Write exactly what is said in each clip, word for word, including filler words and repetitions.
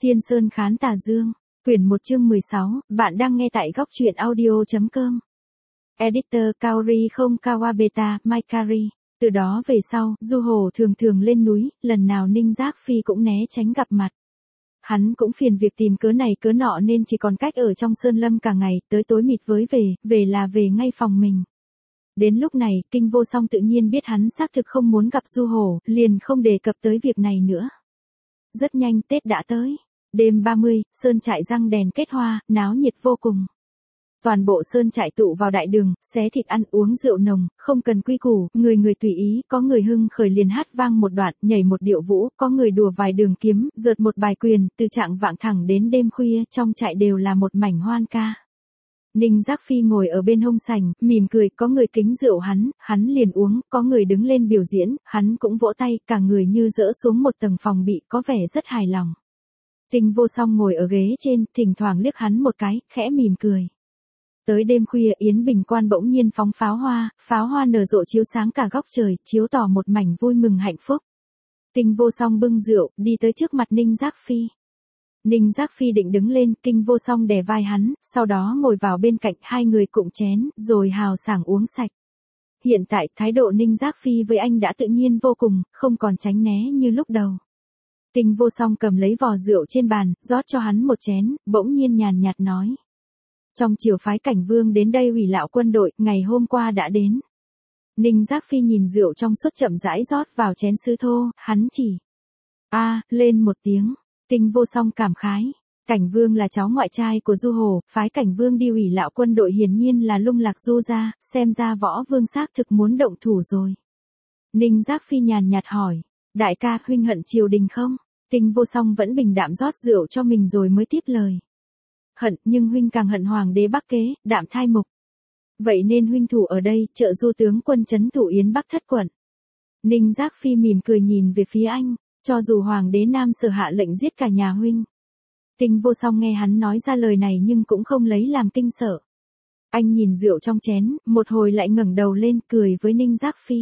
Thiên Sơn Khán Tà Dương, quyển một chương mười sáu, bạn đang nghe tại góc truyện audio.com. Editor Kaori không Kawabeta, Maikari. Từ đó về sau, Du Hổ thường thường lên núi, lần nào Ninh Giác Phi cũng né tránh gặp mặt. Hắn cũng phiền việc tìm cớ này cớ nọ nên chỉ còn cách ở trong sơn lâm cả ngày, tới tối mịt với về, về là về ngay phòng mình. Đến lúc này, Kinh Vô Song tự nhiên biết hắn xác thực không muốn gặp Du Hổ, liền không đề cập tới việc này nữa. Rất nhanh Tết đã tới. Đêm ba mươi, sơn trại răng đèn kết hoa, náo nhiệt vô cùng. Toàn bộ sơn trại tụ vào đại đường, xé thịt ăn uống rượu nồng, không cần quy củ, người người tùy ý, có người hưng khởi liền hát vang một đoạn, nhảy một điệu vũ, có người đùa vài đường kiếm, giật một bài quyền, từ trạng vạng thẳng đến đêm khuya, trong trại đều là một mảnh hoan ca. Ninh Giác Phi ngồi ở bên hông sành, mỉm cười, có người kính rượu hắn, hắn liền uống, có người đứng lên biểu diễn, hắn cũng vỗ tay, cả người như dỡ xuống một tầng phòng bị, có vẻ rất hài lòng. Kinh Vô Song ngồi ở ghế trên, thỉnh thoảng liếc hắn một cái, khẽ mỉm cười. Tới đêm khuya Yến Bình Quan bỗng nhiên phóng pháo hoa, pháo hoa nở rộ chiếu sáng cả góc trời, chiếu tỏ một mảnh vui mừng hạnh phúc. Kinh Vô Song bưng rượu, đi tới trước mặt Ninh Giác Phi. Ninh Giác Phi định đứng lên, Kinh Vô Song đè vai hắn, sau đó ngồi vào bên cạnh, hai người cụng chén, rồi hào sảng uống sạch. Hiện tại, thái độ Ninh Giác Phi với anh đã tự nhiên vô cùng, không còn tránh né như lúc đầu. Kinh Vô Song cầm lấy vò rượu trên bàn, rót cho hắn một chén, bỗng nhiên nhàn nhạt nói. Trong chiều phái Cảnh Vương đến đây ủy lạo quân đội, ngày hôm qua đã đến. Ninh Giác Phi nhìn rượu trong suốt chậm rãi rót vào chén sứ thô, hắn chỉ. A, lên một tiếng. Kinh Vô Song cảm khái. Cảnh Vương là cháu ngoại trai của Du Hổ, phái Cảnh Vương đi ủy lạo quân đội hiển nhiên là lung lạc Du gia, xem ra Võ Vương xác thực muốn động thủ rồi. Ninh Giác Phi nhàn nhạt hỏi. Đại ca, huynh hận triều đình không? Kinh Vô Song vẫn bình đạm rót rượu cho mình rồi mới tiếp lời. Hận, nhưng huynh càng hận hoàng đế Bắc Kế, Đạm Thai Mục. Vậy nên huynh thủ ở đây, trợ Du tướng quân trấn thủ Yến Bắc thất quận. Ninh Giác Phi mỉm cười nhìn về phía anh, cho dù hoàng đế Nam Sở hạ lệnh giết cả nhà huynh. Kinh Vô Song nghe hắn nói ra lời này nhưng cũng không lấy làm kinh sợ. Anh nhìn rượu trong chén, một hồi lại ngẩng đầu lên, cười với Ninh Giác Phi.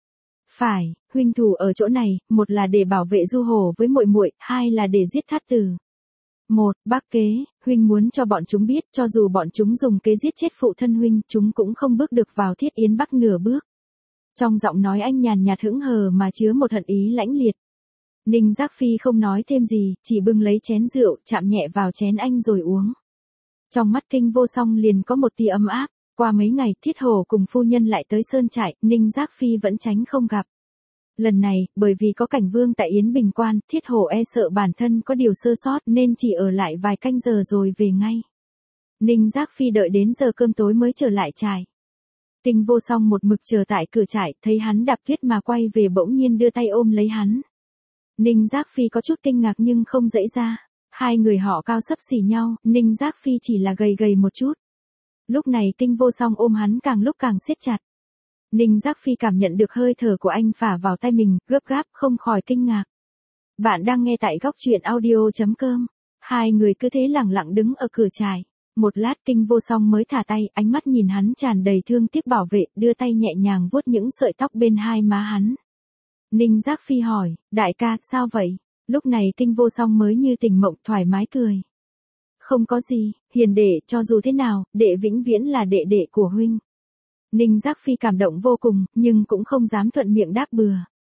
Phải, huynh thủ ở chỗ này, một là để bảo vệ Du Hổ với muội muội, hai là để giết Thát Tử. Một, Bắc Kế, huynh muốn cho bọn chúng biết, cho dù bọn chúng dùng kế giết chết phụ thân huynh, chúng cũng không bước được vào Thiết Yến Bắc nửa bước. Trong giọng nói anh nhàn nhạt hững hờ mà chứa một hận ý lãnh liệt. Ninh Giác Phi không nói thêm gì, chỉ bưng lấy chén rượu, chạm nhẹ vào chén anh rồi uống. Trong mắt Kinh Vô Song liền có một tia ấm áp. Qua mấy ngày, Thiết Hổ cùng phu nhân lại tới sơn trại, Ninh Giác Phi vẫn tránh không gặp. Lần này, bởi vì có Cảnh Vương tại Yến Bình Quan, Thiết Hổ e sợ bản thân có điều sơ sót nên chỉ ở lại vài canh giờ rồi về ngay. Ninh Giác Phi đợi đến giờ cơm tối mới trở lại trại. Kinh Vô Song một mực chờ tại cửa trại, thấy hắn đạp tuyết mà quay về bỗng nhiên đưa tay ôm lấy hắn. Ninh Giác Phi có chút kinh ngạc nhưng không dãy ra. Hai người họ cao xấp xỉ nhau, Ninh Giác Phi chỉ là gầy gầy một chút. Lúc này Kinh Vô Song ôm hắn càng lúc càng siết chặt. Ninh Giác Phi cảm nhận được hơi thở của anh phả vào tay mình, gấp gáp không khỏi kinh ngạc. Bạn đang nghe tại góc truyện audio.com. Hai người cứ thế lặng lặng đứng ở cửa trại. Một lát Kinh Vô Song mới thả tay, ánh mắt nhìn hắn tràn đầy thương tiếc bảo vệ, đưa tay nhẹ nhàng vuốt những sợi tóc bên hai má hắn. Ninh Giác Phi hỏi, đại ca, sao vậy? Lúc này Kinh Vô Song mới như tỉnh mộng thoải mái cười. Không có gì, hiền đệ, cho dù thế nào, đệ vĩnh viễn là đệ đệ của huynh. Ninh Giác Phi cảm động vô cùng, nhưng cũng không dám thuận miệng đáp bừa.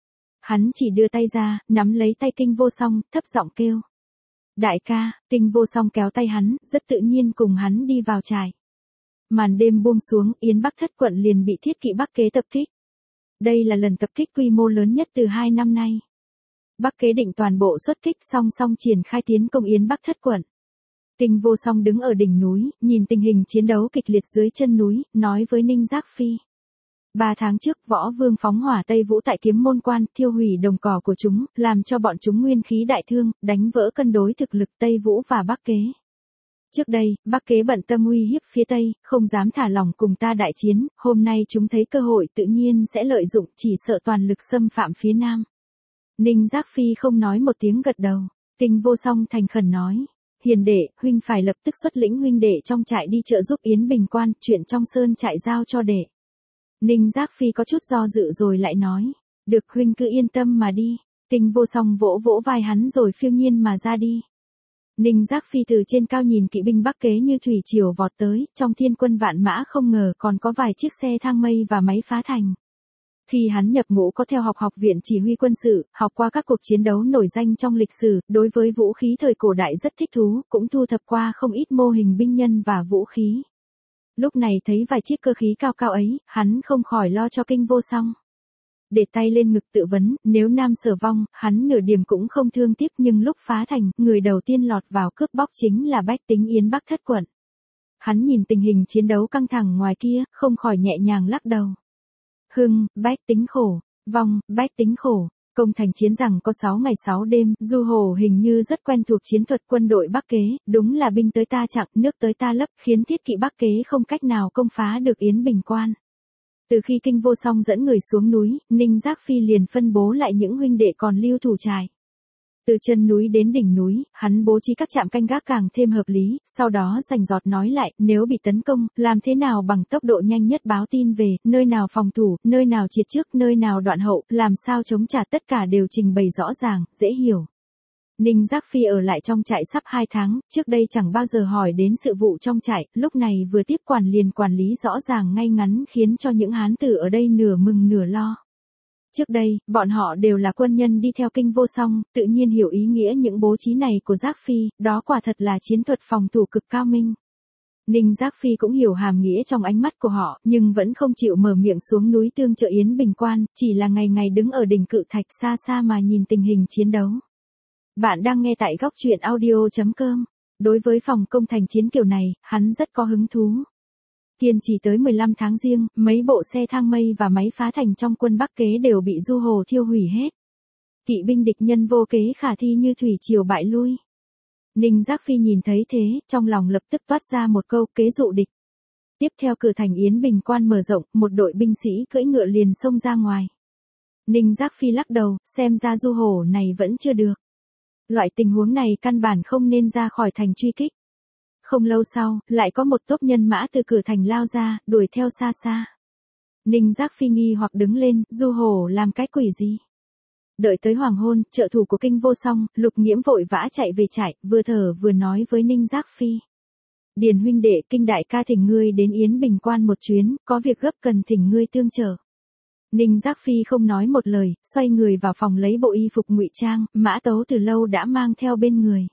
Hắn chỉ đưa tay ra, nắm lấy tay Kinh Vô Song, thấp giọng kêu. Đại ca, Kinh Vô Song kéo tay hắn, rất tự nhiên cùng hắn đi vào trại. Màn đêm buông xuống, Yến Bắc thất quận liền bị Thiết Kỵ Bắc Kế tập kích. Đây là lần tập kích quy mô lớn nhất từ hai năm nay. Bắc Kế định toàn bộ xuất kích song song triển khai tiến công Yến Bắc thất quận. Kinh Vô Song đứng ở đỉnh núi, nhìn tình hình chiến đấu kịch liệt dưới chân núi, nói với Ninh Giác Phi. Ba tháng trước, Võ Vương phóng hỏa Tây Vũ tại Kiếm Môn Quan, thiêu hủy đồng cỏ của chúng, làm cho bọn chúng nguyên khí đại thương, đánh vỡ cân đối thực lực Tây Vũ và Bắc Kế. Trước đây, Bắc Kế bận tâm uy hiếp phía Tây, không dám thả lỏng cùng ta đại chiến, hôm nay chúng thấy cơ hội tự nhiên sẽ lợi dụng, chỉ sợ toàn lực xâm phạm phía Nam. Ninh Giác Phi không nói một tiếng gật đầu. Kinh Vô Song thành khẩn nói. Hiền đệ, huynh phải lập tức xuất lĩnh huynh đệ trong trại đi trợ giúp Yến Bình Quan, chuyện trong sơn trại giao cho đệ. Ninh Giác Phi có chút do dự rồi lại nói. Được, huynh cứ yên tâm mà đi. Kinh Vô Song vỗ vỗ vai hắn rồi phiêu nhiên mà ra đi. Ninh Giác Phi từ trên cao nhìn kỵ binh Bắc Kế như thủy triều vọt tới, trong thiên quân vạn mã không ngờ còn có vài chiếc xe thang mây và máy phá thành. Khi hắn nhập ngũ có theo học học viện chỉ huy quân sự, học qua các cuộc chiến đấu nổi danh trong lịch sử, đối với vũ khí thời cổ đại rất thích thú, cũng thu thập qua không ít mô hình binh nhân và vũ khí. Lúc này thấy vài chiếc cơ khí cao cao ấy, hắn không khỏi lo cho Kinh Vô Song. Để tay lên ngực tự vấn, nếu Nam Sở vong, hắn nửa điểm cũng không thương tiếc, nhưng lúc phá thành, người đầu tiên lọt vào cướp bóc chính là Bách Tính Yến Bắc thất quận. Hắn nhìn tình hình chiến đấu căng thẳng ngoài kia, không khỏi nhẹ nhàng lắc đầu. Hưng, Bách Tính khổ, vong, Bách Tính khổ. Công thành chiến rằng có sáu ngày sáu đêm, Du Hổ hình như rất quen thuộc chiến thuật quân đội Bắc Kế, đúng là binh tới ta chặn, nước tới ta lấp, khiến thiết kỵ Bắc Kế không cách nào công phá được Yến Bình Quan. Từ khi Kinh Vô Song dẫn người xuống núi, Ninh Giác Phi liền phân bố lại những huynh đệ còn lưu thủ trại. Từ chân núi đến đỉnh núi, hắn bố trí các trạm canh gác càng thêm hợp lý, sau đó rành rọt nói lại, nếu bị tấn công, làm thế nào bằng tốc độ nhanh nhất báo tin về, nơi nào phòng thủ, nơi nào triệt trước, nơi nào đoạn hậu, làm sao chống trả, tất cả đều trình bày rõ ràng, dễ hiểu. Ninh Giác Phi ở lại trong trại sắp hai tháng, trước đây chẳng bao giờ hỏi đến sự vụ trong trại, lúc này vừa tiếp quản liền quản lý rõ ràng ngay ngắn khiến cho những hán tử ở đây nửa mừng nửa lo. Trước đây, bọn họ đều là quân nhân đi theo Kinh Vô Song, tự nhiên hiểu ý nghĩa những bố trí này của Giác Phi, đó quả thật là chiến thuật phòng thủ cực cao minh. Ninh Giác Phi cũng hiểu hàm nghĩa trong ánh mắt của họ, nhưng vẫn không chịu mở miệng xuống núi tương trợ Yến Bình Quan, chỉ là ngày ngày đứng ở đỉnh cự thạch xa xa mà nhìn tình hình chiến đấu. Bạn đang nghe tại góc truyện audio chấm com. Đối với phòng công thành chiến kiểu này, hắn rất có hứng thú. Kiên trì tới mười lăm tháng riêng, mấy bộ xe thang mây và máy phá thành trong quân Bắc Kế đều bị Du Hổ thiêu hủy hết. Kỵ binh địch nhân vô kế khả thi như thủy triều bại lui. Ninh Giác Phi nhìn thấy thế, trong lòng lập tức toát ra một câu kế dụ địch. Tiếp theo cửa thành Yến Bình Quan mở rộng, một đội binh sĩ cưỡi ngựa liền xông ra ngoài. Ninh Giác Phi lắc đầu, xem ra Du Hổ này vẫn chưa được. Loại tình huống này căn bản không nên ra khỏi thành truy kích. Không lâu sau, lại có một tốp nhân mã từ cửa thành lao ra, đuổi theo xa xa. Ninh Giác Phi nghi hoặc đứng lên, Du Hổ làm cái quỷ gì? Đợi tới hoàng hôn, trợ thủ của Kinh Vô Song, Lục Nghiễm vội vã chạy về trại, vừa thở vừa nói với Ninh Giác Phi. Điền huynh đệ, Kinh đại ca thỉnh ngươi đến Yến Bình Quan một chuyến, có việc gấp cần thỉnh ngươi tương trợ. Ninh Giác Phi không nói một lời, xoay người vào phòng lấy bộ y phục ngụy trang, mã tấu từ lâu đã mang theo bên người.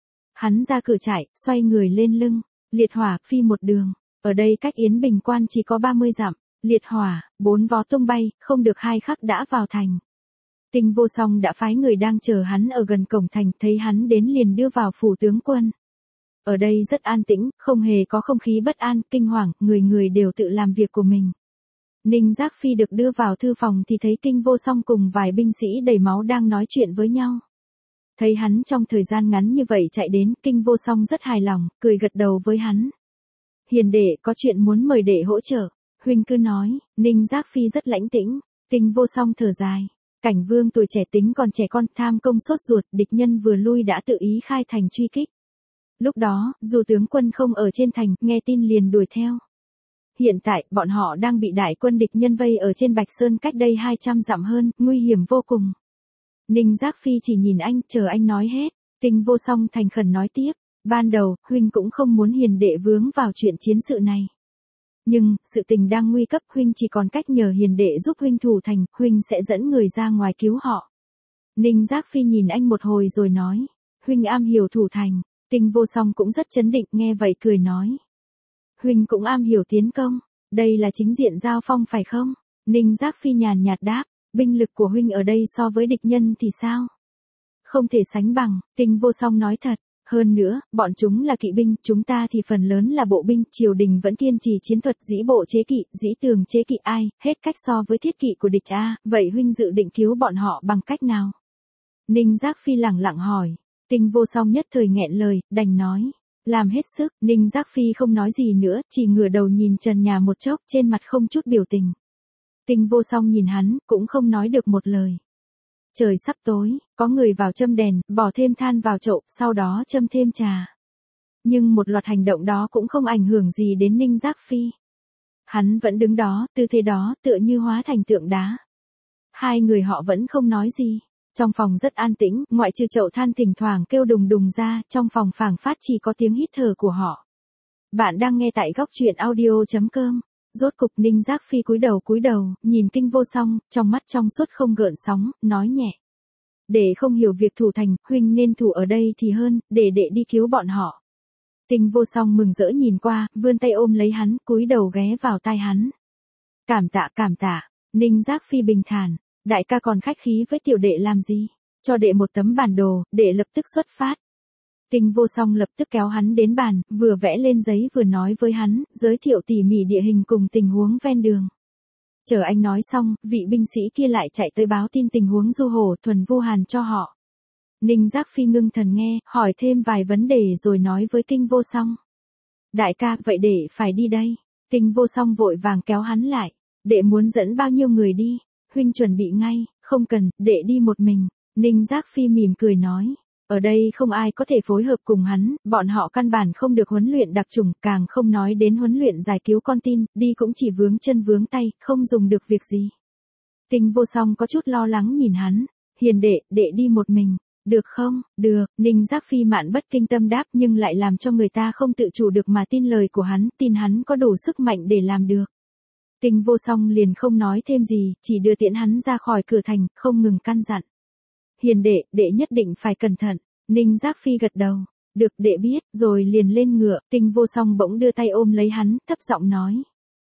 Hắn ra cửa trại, xoay người lên lưng, liệt hỏa, phi một đường. Ở đây cách Yến Bình Quan chỉ có ba mươi dặm, liệt hỏa, bốn vó tung bay, không được hai khắc đã vào thành. Kinh Vô Song đã phái người đang chờ hắn ở gần cổng thành, thấy hắn đến liền đưa vào phủ tướng quân. Ở đây rất an tĩnh, không hề có không khí bất an, kinh hoàng, người người đều tự làm việc của mình. Ninh Giác Phi được đưa vào thư phòng thì thấy Kinh Vô Song cùng vài binh sĩ đầy máu đang nói chuyện với nhau. Thấy hắn trong thời gian ngắn như vậy chạy đến, Kinh Vô Song rất hài lòng, cười gật đầu với hắn. Hiền đệ có chuyện muốn mời đệ hỗ trợ, huynh cứ nói. Ninh Giác Phi rất lãnh tĩnh, Kinh Vô Song thở dài. Cảnh Vương tuổi trẻ tính còn trẻ con, tham công sốt ruột, địch nhân vừa lui đã tự ý khai thành truy kích. Lúc đó, dù tướng quân không ở trên thành, nghe tin liền đuổi theo. Hiện tại, bọn họ đang bị đại quân địch nhân vây ở trên Bạch Sơn cách đây hai trăm dặm hơn, nguy hiểm vô cùng. Ninh Giác Phi chỉ nhìn anh, chờ anh nói hết. Kinh Vô Song thành khẩn nói tiếp. Ban đầu, huynh cũng không muốn hiền đệ vướng vào chuyện chiến sự này. Nhưng, sự tình đang nguy cấp, huynh chỉ còn cách nhờ hiền đệ giúp huynh thủ thành, huynh sẽ dẫn người ra ngoài cứu họ. Ninh Giác Phi nhìn anh một hồi rồi nói. Huynh am hiểu thủ thành. Kinh Vô Song cũng rất chấn định, nghe vậy cười nói. Huynh cũng am hiểu tiến công, đây là chính diện giao phong phải không? Ninh Giác Phi nhàn nhạt đáp, binh lực của huynh ở đây so với địch nhân thì sao? Không thể sánh bằng, Kinh Vô Song nói thật, hơn nữa, bọn chúng là kỵ binh, chúng ta thì phần lớn là bộ binh, triều đình vẫn kiên trì chiến thuật dĩ bộ chế kỵ, dĩ tường chế kỵ ai, hết cách so với thiết kỵ của địch a, vậy huynh dự định cứu bọn họ bằng cách nào? Ninh Giác Phi lẳng lặng hỏi, Kinh Vô Song nhất thời nghẹn lời, đành nói. Làm hết sức, Ninh Giác Phi không nói gì nữa, chỉ ngửa đầu nhìn trần nhà một chốc, trên mặt không chút biểu tình. Kinh Vô Song nhìn hắn, cũng không nói được một lời. Trời sắp tối, có người vào châm đèn, bỏ thêm than vào chậu, sau đó châm thêm trà. Nhưng một loạt hành động đó cũng không ảnh hưởng gì đến Ninh Giác Phi. Hắn vẫn đứng đó, tư thế đó, tựa như hóa thành tượng đá. Hai người họ vẫn không nói gì. Trong phòng rất an tĩnh, ngoại trừ chậu than thỉnh thoảng kêu đùng đùng ra, trong phòng phảng phất chỉ có tiếng hít thở của họ. Bạn đang nghe tại góc truyện audio.com. Rốt cục Ninh Giác Phi cúi đầu cúi đầu, nhìn Kinh Vô Song, trong mắt trong suốt không gợn sóng, nói nhẹ. Để không hiểu việc thủ thành, huynh nên thủ ở đây thì hơn, để đệ đi cứu bọn họ. Kinh Vô Song mừng rỡ nhìn qua, vươn tay ôm lấy hắn, cúi đầu ghé vào tai hắn. Cảm tạ cảm tạ, Ninh Giác Phi bình thản, đại ca còn khách khí với tiểu đệ làm gì, cho đệ một tấm bản đồ, đệ lập tức xuất phát. Kinh Vô Song lập tức kéo hắn đến bàn, vừa vẽ lên giấy vừa nói với hắn, giới thiệu tỉ mỉ địa hình cùng tình huống ven đường. Chờ anh nói xong, vị binh sĩ kia lại chạy tới báo tin tình huống Du Hổ Thuần Vu Hàn cho họ. Ninh Giác Phi ngưng thần nghe, hỏi thêm vài vấn đề rồi nói với Kinh Vô Song. Đại ca, vậy đệ phải đi đây. Kinh Vô Song vội vàng kéo hắn lại. Đệ muốn dẫn bao nhiêu người đi? Huynh chuẩn bị ngay, không cần, đệ đi một mình. Ninh Giác Phi mỉm cười nói. Ở đây không ai có thể phối hợp cùng hắn, bọn họ căn bản không được huấn luyện đặc chủng, càng không nói đến huấn luyện giải cứu con tin, đi cũng chỉ vướng chân vướng tay, không dùng được việc gì. Kinh Vô Song có chút lo lắng nhìn hắn. Hiền đệ, đệ đi một mình. Được không? Được, Ninh Giác Phi mạn bất kinh tâm đáp nhưng lại làm cho người ta không tự chủ được mà tin lời của hắn, tin hắn có đủ sức mạnh để làm được. Kinh Vô Song liền không nói thêm gì, chỉ đưa tiễn hắn ra khỏi cửa thành, không ngừng căn dặn. Hiền đệ, đệ nhất định phải cẩn thận. Ninh Giác Phi gật đầu. Được, đệ biết, rồi liền lên ngựa, Kinh Vô Song bỗng đưa tay ôm lấy hắn, thấp giọng nói.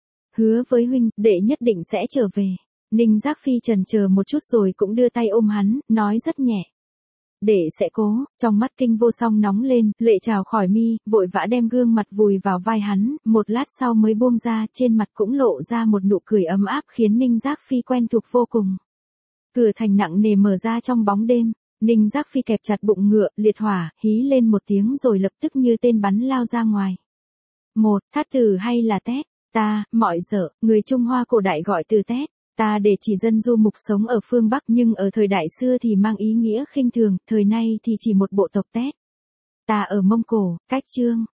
Hứa với huynh, đệ nhất định sẽ trở về. Ninh Giác Phi chần chờ một chút rồi cũng đưa tay ôm hắn, nói rất nhẹ. Đệ sẽ cố. Trong mắt Kinh Vô Song nóng lên, lệ trào khỏi mi, vội vã đem gương mặt vùi vào vai hắn, một lát sau mới buông ra, trên mặt cũng lộ ra một nụ cười ấm áp khiến Ninh Giác Phi quen thuộc vô cùng. Cửa thành nặng nề mở ra trong bóng đêm, Ninh Giác Phi kẹp chặt bụng ngựa, liệt hỏa, hí lên một tiếng rồi lập tức như tên bắn lao ra ngoài. Một, thát từ hay là tét? Ta, mọi dở, người Trung Hoa cổ đại gọi từ tét. Ta để chỉ dân du mục sống ở phương Bắc nhưng ở thời đại xưa thì mang ý nghĩa khinh thường, thời nay thì chỉ một bộ tộc tét. Ta ở Mông Cổ, cách Chương,